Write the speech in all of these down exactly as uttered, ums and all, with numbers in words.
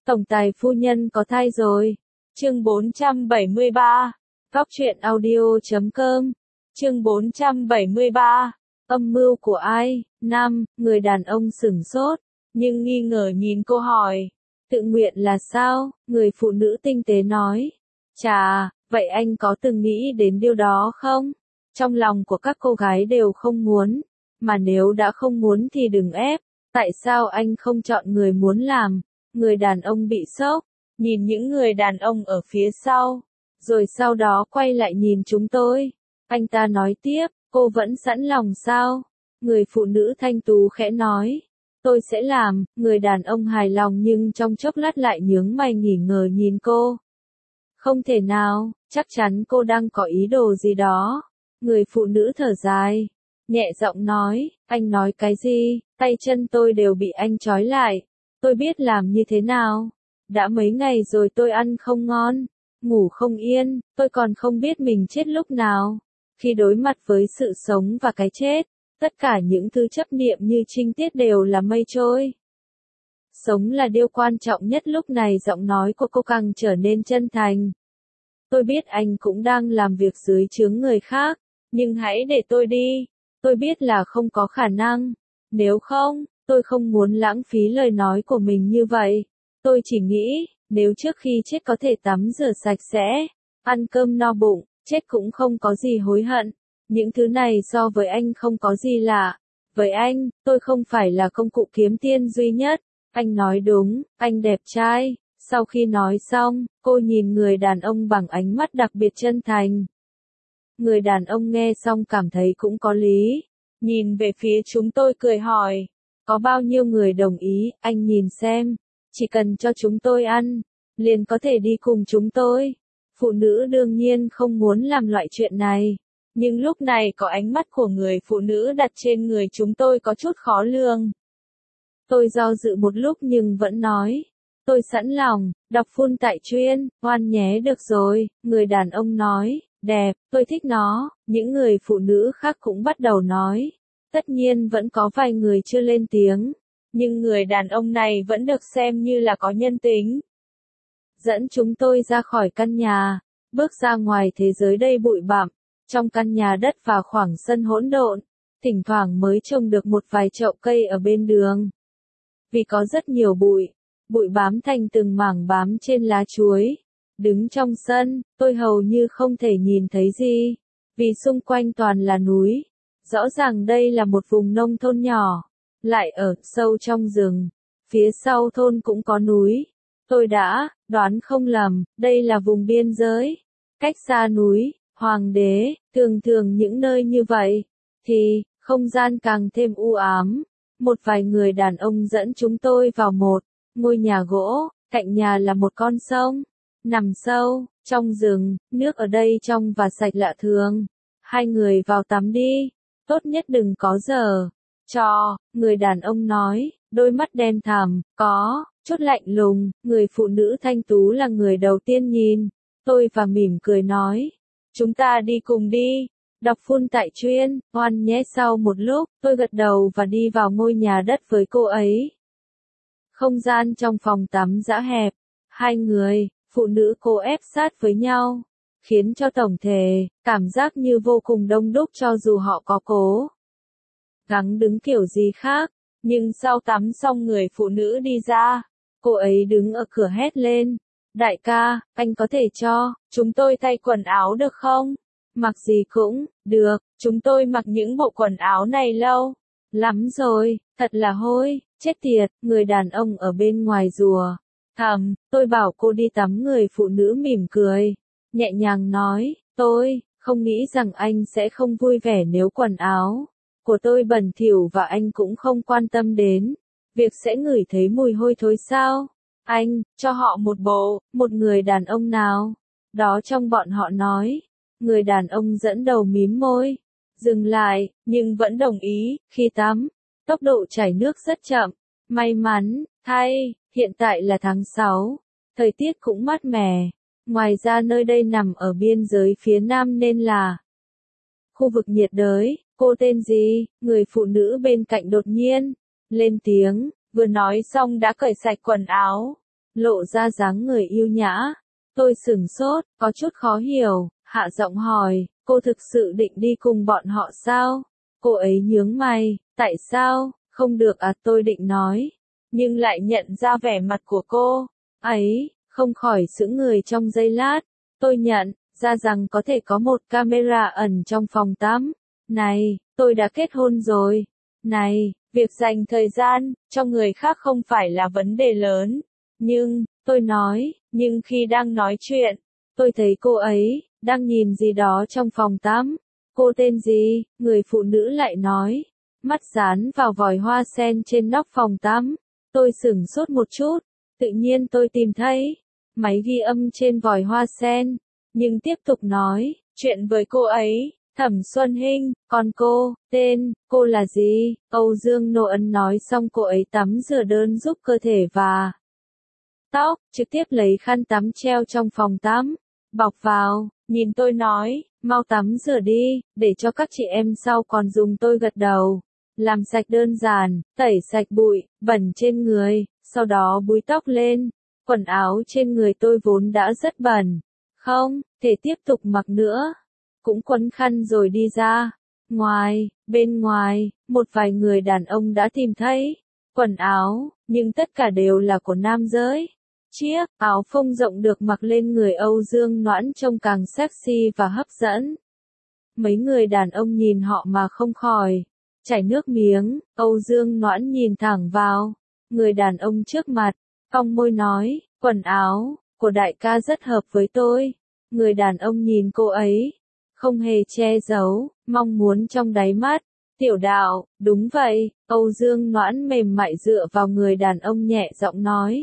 Tổng tài phu nhân có thai rồi. Chương bốn trăm bảy mươi ba. Góc truyện audio chấm com. Chương bốn trăm bảy mươi ba. Âm mưu của ai? Năm, người đàn ông sửng sốt, nhưng nghi ngờ nhìn cô hỏi. Tự nguyện là sao? Người phụ nữ tinh tế nói. Chà, vậy anh có từng nghĩ đến điều đó không? Trong lòng của các cô gái đều không muốn, mà nếu đã không muốn thì đừng ép. Tại sao anh không chọn người muốn làm? Người đàn ông bị sốc, nhìn những người đàn ông ở phía sau, rồi sau đó quay lại nhìn chúng tôi. Anh ta nói tiếp, cô vẫn sẵn lòng sao? Người phụ nữ thanh tú khẽ nói, tôi sẽ làm. Người đàn ông hài lòng nhưng trong chốc lát lại nhướng mày nghỉ ngờ nhìn cô. Không thể nào, chắc chắn cô đang có ý đồ gì đó. Người phụ nữ thở dài, nhẹ giọng nói, anh nói cái gì? Tay chân tôi đều bị anh trói lại. Tôi biết làm như thế nào. Đã mấy ngày rồi tôi ăn không ngon, ngủ không yên, tôi còn không biết mình chết lúc nào. Khi đối mặt với sự sống và cái chết, tất cả những thứ chấp niệm như trinh tiết đều là mây trôi. Sống là điều quan trọng nhất lúc này. Giọng nói của cô càng trở nên chân thành. Tôi biết anh cũng đang làm việc dưới trướng người khác, nhưng hãy để tôi đi. Tôi biết là không có khả năng. Nếu không, tôi không muốn lãng phí lời nói của mình như vậy. Tôi chỉ nghĩ, nếu trước khi chết có thể tắm rửa sạch sẽ, ăn cơm no bụng, chết cũng không có gì hối hận. Những thứ này so với anh không có gì lạ. Với anh, tôi không phải là công cụ kiếm tiền duy nhất. Anh nói đúng, anh đẹp trai. Sau khi nói xong, cô nhìn người đàn ông bằng ánh mắt đặc biệt chân thành. Người đàn ông nghe xong cảm thấy cũng có lý. Nhìn về phía chúng tôi cười hỏi, có bao nhiêu người đồng ý? Anh nhìn xem, chỉ cần cho chúng tôi ăn, liền có thể đi cùng chúng tôi. Phụ nữ đương nhiên không muốn làm loại chuyện này, nhưng lúc này có ánh mắt của người phụ nữ đặt trên người chúng tôi có chút khó lường. Tôi do dự một lúc nhưng vẫn nói, tôi sẵn lòng. Đọc phun tại chuyên, ngoan nhé. Được rồi, người đàn ông nói, đẹp, tôi thích nó. Những người phụ nữ khác cũng bắt đầu nói. Tất nhiên vẫn có vài người chưa lên tiếng, nhưng người đàn ông này vẫn được xem như là có nhân tính. Dẫn chúng tôi ra khỏi căn nhà, bước ra ngoài thế giới đầy bụi bặm. Trong căn nhà đất và khoảng sân hỗn độn, thỉnh thoảng mới trồng được một vài chậu cây ở bên đường. Vì có rất nhiều bụi, bụi bám thành từng mảng bám trên lá chuối. Đứng trong sân, tôi hầu như không thể nhìn thấy gì, vì xung quanh toàn là núi. Rõ ràng đây là một vùng nông thôn nhỏ, lại ở sâu trong rừng. Phía sau thôn cũng có núi. Tôi đã đoán không lầm, đây là vùng biên giới. Cách xa núi, hoàng đế, thường thường những nơi như vậy, thì không gian càng thêm u ám. Một vài người đàn ông dẫn chúng tôi vào một ngôi nhà gỗ, cạnh nhà là một con sông, nằm sâu trong rừng, nước ở đây trong và sạch lạ thường. Hai người vào tắm đi, tốt nhất đừng có giở trò. Người đàn ông nói, đôi mắt đen thẳm, có chút lạnh lùng. Người phụ nữ thanh tú là người đầu tiên nhìn tôi và mỉm cười nói, chúng ta đi cùng đi. Đọc phun tại chuyên, ngoan nhé. Sau một lúc, tôi gật đầu và đi vào ngôi nhà đất với cô ấy. Không gian trong phòng tắm dã hẹp, hai người, phụ nữ cố ép sát với nhau, khiến cho tổng thể, cảm giác như vô cùng đông đúc cho dù họ có cố gắng đứng kiểu gì khác. Nhưng sau tắm xong người phụ nữ đi ra, cô ấy đứng ở cửa hét lên, đại ca, anh có thể cho chúng tôi thay quần áo được không? Mặc gì cũng được, chúng tôi mặc những bộ quần áo này lâu lắm rồi, thật là hôi, chết tiệt. Người đàn ông ở bên ngoài rùa thầm, tôi bảo cô đi tắm. Người phụ nữ mỉm cười, nhẹ nhàng nói, tôi không nghĩ rằng anh sẽ không vui vẻ nếu quần áo của tôi bẩn thỉu và anh cũng không quan tâm đến việc sẽ ngửi thấy mùi hôi thối sao? Anh cho họ một bộ. Một người đàn ông nào đó trong bọn họ nói. Người đàn ông dẫn đầu mím môi, dừng lại, nhưng vẫn đồng ý. Khi tắm, tốc độ chảy nước rất chậm. May mắn thay, hiện tại là tháng sáu, thời tiết cũng mát mẻ. Ngoài ra nơi đây nằm ở biên giới phía nam nên là khu vực nhiệt đới. Cô tên gì? Người phụ nữ bên cạnh đột nhiên lên tiếng, vừa nói xong đã cởi sạch quần áo. lộ ra dáng người yêu nhã. Tôi sửng sốt, có chút khó hiểu, hạ giọng hỏi, cô thực sự định đi cùng bọn họ sao? Cô ấy nhướng mày, tại sao? Không được à, tôi định nói, nhưng lại nhận ra vẻ mặt của cô ấy, không khỏi sững người trong giây lát. Tôi nhận ra rằng có thể có một camera ẩn trong phòng tắm. Này, tôi đã kết hôn rồi. Này, việc dành thời gian cho người khác không phải là vấn đề lớn. Nhưng, tôi nói, nhưng khi đang nói chuyện, tôi thấy cô ấy đang nhìn gì đó trong phòng tắm. Cô tên gì? Người phụ nữ lại nói, mắt dán vào vòi hoa sen trên nóc phòng tắm. Tôi sửng sốt một chút, tự nhiên tôi tìm thấy máy ghi âm trên vòi hoa sen, nhưng tiếp tục nói chuyện với cô ấy. Thẩm Xuân Hinh, còn cô, tên, cô là gì? Âu Dương Nô Ấn nói xong cô ấy tắm rửa đơn giúp cơ thể và tóc, trực tiếp lấy khăn tắm treo trong phòng tắm, bọc vào, nhìn tôi nói, mau tắm rửa đi, để cho các chị em sau còn dùng. Tôi gật đầu, làm sạch đơn giản, tẩy sạch bụi, bẩn trên người, sau đó búi tóc lên, quần áo trên người tôi vốn đã rất bẩn, không thể tiếp tục mặc nữa, cũng quấn khăn rồi đi ra. Ngoài, bên ngoài, một vài người đàn ông đã tìm thấy quần áo, nhưng tất cả đều là của nam giới. Chiếc áo phông rộng được mặc lên người Âu Dương Noãn trông càng sexy và hấp dẫn. Mấy người đàn ông nhìn họ mà không khỏi chảy nước miếng. Âu Dương Noãn nhìn thẳng vào người đàn ông trước mặt, cong môi nói, quần áo của đại ca rất hợp với tôi. Người đàn ông nhìn cô ấy, không hề che giấu mong muốn trong đáy mắt. Tiểu Đạo, đúng vậy. Âu Dương Noãn mềm mại dựa vào người đàn ông nhẹ giọng nói.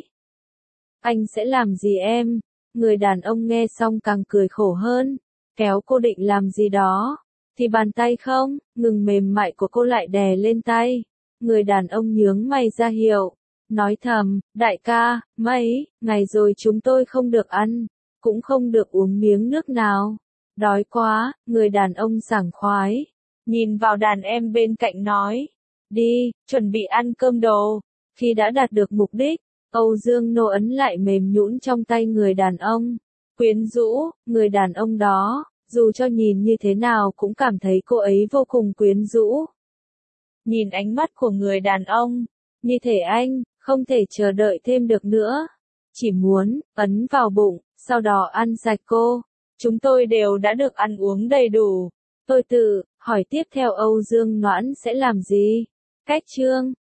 Anh sẽ làm gì em? Người đàn ông nghe xong càng cười khổ hơn, kéo cô định làm gì đó, thì bàn tay không ngừng mềm mại của cô lại đè lên tay. Người đàn ông nhướng mày ra hiệu, nói thầm, đại ca, mấy ngày rồi chúng tôi không được ăn, cũng không được uống miếng nước nào. Đói quá. Người đàn ông sảng khoái nhìn vào đàn em bên cạnh nói, đi, chuẩn bị ăn cơm đồ. Khi đã đạt được mục đích, Âu Dương Nô Ấn lại mềm nhũn trong tay người đàn ông, quyến rũ. Người đàn ông đó, dù cho nhìn như thế nào cũng cảm thấy cô ấy vô cùng quyến rũ. Nhìn ánh mắt của người đàn ông, như thể anh không thể chờ đợi thêm được nữa, chỉ muốn ấn vào bụng, sau đó ăn sạch cô. Chúng tôi đều đã được ăn uống đầy đủ. Tôi tự hỏi tiếp theo Âu Dương Noãn sẽ làm gì? Cách chương